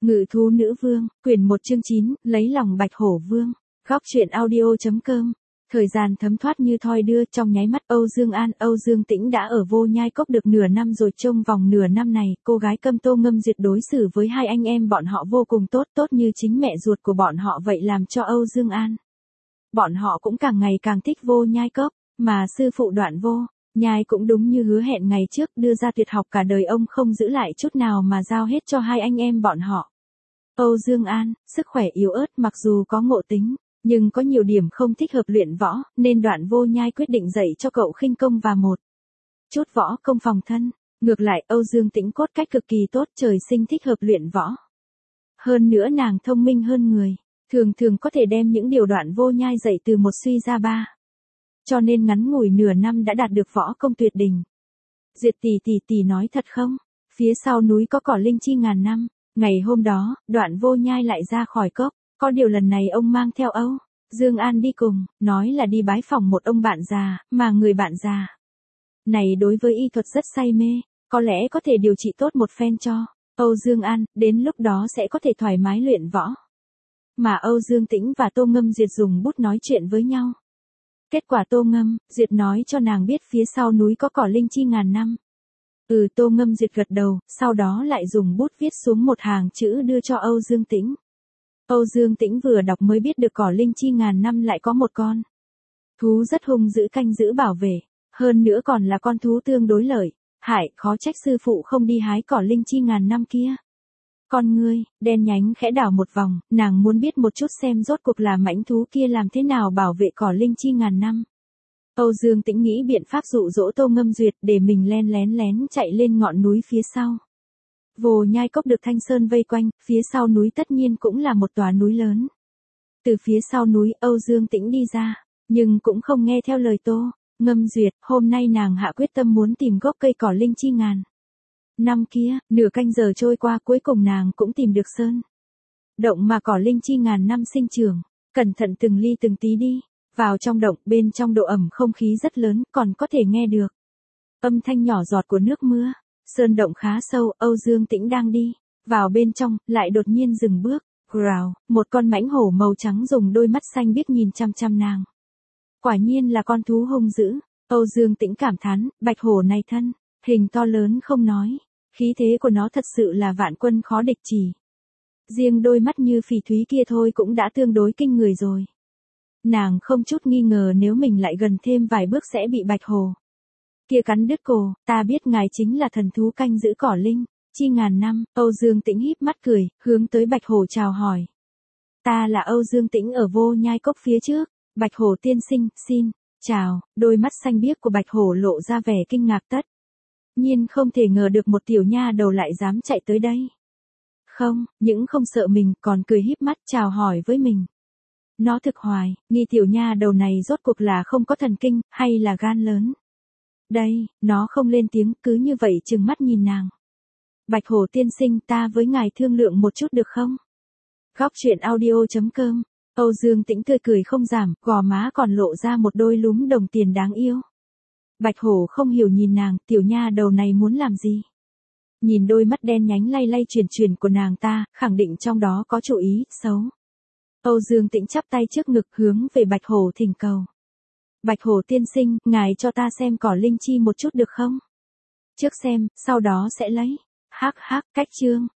Ngự thú nữ vương, quyển 1 chương 9, lấy lòng Bạch Hổ Vương. Góc truyện audio.com. Thời gian thấm thoát như thoi đưa, trong nháy mắt Âu Dương An, Âu Dương Tĩnh đã ở Vô Nhai Cốc được nửa năm rồi. Trong vòng nửa năm này, cô gái Câm Tô Ngâm Duyệt đối xử với hai anh em bọn họ vô cùng tốt, tốt như chính mẹ ruột của bọn họ vậy, làm cho Âu Dương An. Bọn họ cũng càng ngày càng thích Vô Nhai Cốc, mà sư phụ Đoạn Vô Nhai cũng đúng như hứa hẹn ngày trước, đưa ra tuyệt học cả đời ông không giữ lại chút nào mà giao hết cho hai anh em bọn họ. Âu Dương An, sức khỏe yếu ớt, mặc dù có ngộ tính, nhưng có nhiều điểm không thích hợp luyện võ, nên Đoạn Vô Nhai quyết định dạy cho cậu khinh công và một chút võ công phòng thân. Ngược lại, Âu Dương Tĩnh cốt cách cực kỳ tốt, trời sinh thích hợp luyện võ. Hơn nữa nàng thông minh hơn người, thường thường có thể đem những điều Đoạn Vô Nhai dạy từ một suy ra ba. Cho nên ngắn ngủi nửa năm đã đạt được võ công tuyệt đỉnh. Duyệt tỷ nói thật không? Phía sau núi có cỏ linh chi ngàn năm. Ngày hôm đó, Đoạn Vô Nhai lại ra khỏi cốc, có điều lần này ông mang theo Âu Dương An đi cùng, nói là đi bái phỏng một ông bạn già, mà người bạn già này đối với y thuật rất say mê, có lẽ có thể điều trị tốt một phen cho Âu Dương An, đến lúc đó sẽ có thể thoải mái luyện võ. Mà Âu Dương Tĩnh và Tô Ngâm Duyệt dùng bút nói chuyện với nhau. Kết quả Tô Ngâm Duyệt nói cho nàng biết phía sau núi có cỏ linh chi ngàn năm. Tô Ngâm Duyệt gật đầu, sau đó lại dùng bút viết xuống một hàng chữ đưa cho Âu Dương Tĩnh. Âu Dương Tĩnh vừa đọc mới biết được cỏ linh chi ngàn năm lại có một con thú rất hung dữ canh giữ bảo vệ, hơn nữa còn là con thú tương đối lợi hại, khó trách sư phụ không đi hái cỏ linh chi ngàn năm kia. Con ngươi đen nhánh khẽ đảo một vòng, nàng muốn biết một chút xem rốt cuộc là mãnh thú kia làm thế nào bảo vệ cỏ linh chi ngàn năm. Âu Dương Tĩnh nghĩ biện pháp dụ dỗ Tô Ngâm Duyệt để mình lén chạy lên ngọn núi phía sau. Vô Nhai Cốc được Thanh Sơn vây quanh, phía sau núi tất nhiên cũng là một tòa núi lớn. Từ phía sau núi Âu Dương Tĩnh đi ra, nhưng cũng không nghe theo lời Tô Ngâm Duyệt, hôm nay nàng hạ quyết tâm muốn tìm gốc cây cỏ linh chi ngàn năm kia. Nửa canh giờ trôi qua, cuối cùng nàng cũng tìm được sơn động mà cỏ linh chi ngàn năm sinh trưởng. Cẩn thận từng ly từng tí đi vào trong động, bên trong độ ẩm không khí rất lớn, còn có thể nghe được âm thanh nhỏ giọt của nước mưa. Sơn động khá sâu, Âu Dương Tĩnh đang đi vào bên trong, lại đột nhiên dừng bước. Growl, một con mãnh hổ màu trắng dùng đôi mắt xanh biếc nhìn chăm chăm nàng. Quả nhiên là con thú hung dữ. Âu Dương Tĩnh cảm thán, bạch hổ này thân hình to lớn không nói, khí thế của nó thật sự là vạn quân khó địch, chỉ riêng đôi mắt như phỉ thúy kia thôi cũng đã tương đối kinh người rồi. Nàng không chút nghi ngờ nếu mình lại gần thêm vài bước sẽ bị bạch hổ kia cắn đứt cổ. Ta biết ngài chính là thần thú canh giữ cỏ linh chi ngàn năm. Âu Dương Tĩnh híp mắt cười, hướng tới bạch hổ chào hỏi. Ta là Âu Dương Tĩnh ở Vô Nhai Cốc phía trước. Bạch hổ tiên sinh, xin chào. Đôi mắt xanh biếc của bạch hổ lộ ra vẻ kinh ngạc, tất nhiên không thể ngờ được một tiểu nha đầu lại dám chạy tới đây. Không, những không sợ mình, còn cười híp mắt chào hỏi với mình. Nó thực hoài nghi tiểu nha đầu này rốt cuộc là không có thần kinh, hay là gan lớn. Đây, nó không lên tiếng, cứ như vậy trừng mắt nhìn nàng. Bạch hổ tiên sinh, ta với ngài thương lượng một chút được không? Góc truyện audio.com. Âu Dương Tĩnh tươi cười không giảm, gò má còn lộ ra một đôi lúm đồng tiền đáng yêu. Bạch hổ không hiểu nhìn nàng, tiểu nha đầu này muốn làm gì? Nhìn đôi mắt đen nhánh lay chuyển của nàng ta, khẳng định trong đó có chủ ý xấu. Âu Dương Tĩnh chắp tay trước ngực hướng về bạch hổ thỉnh cầu. Bạch hổ tiên sinh, ngài cho ta xem cỏ linh chi một chút được không? Trước xem, sau đó sẽ lấy. Hắc, cách chương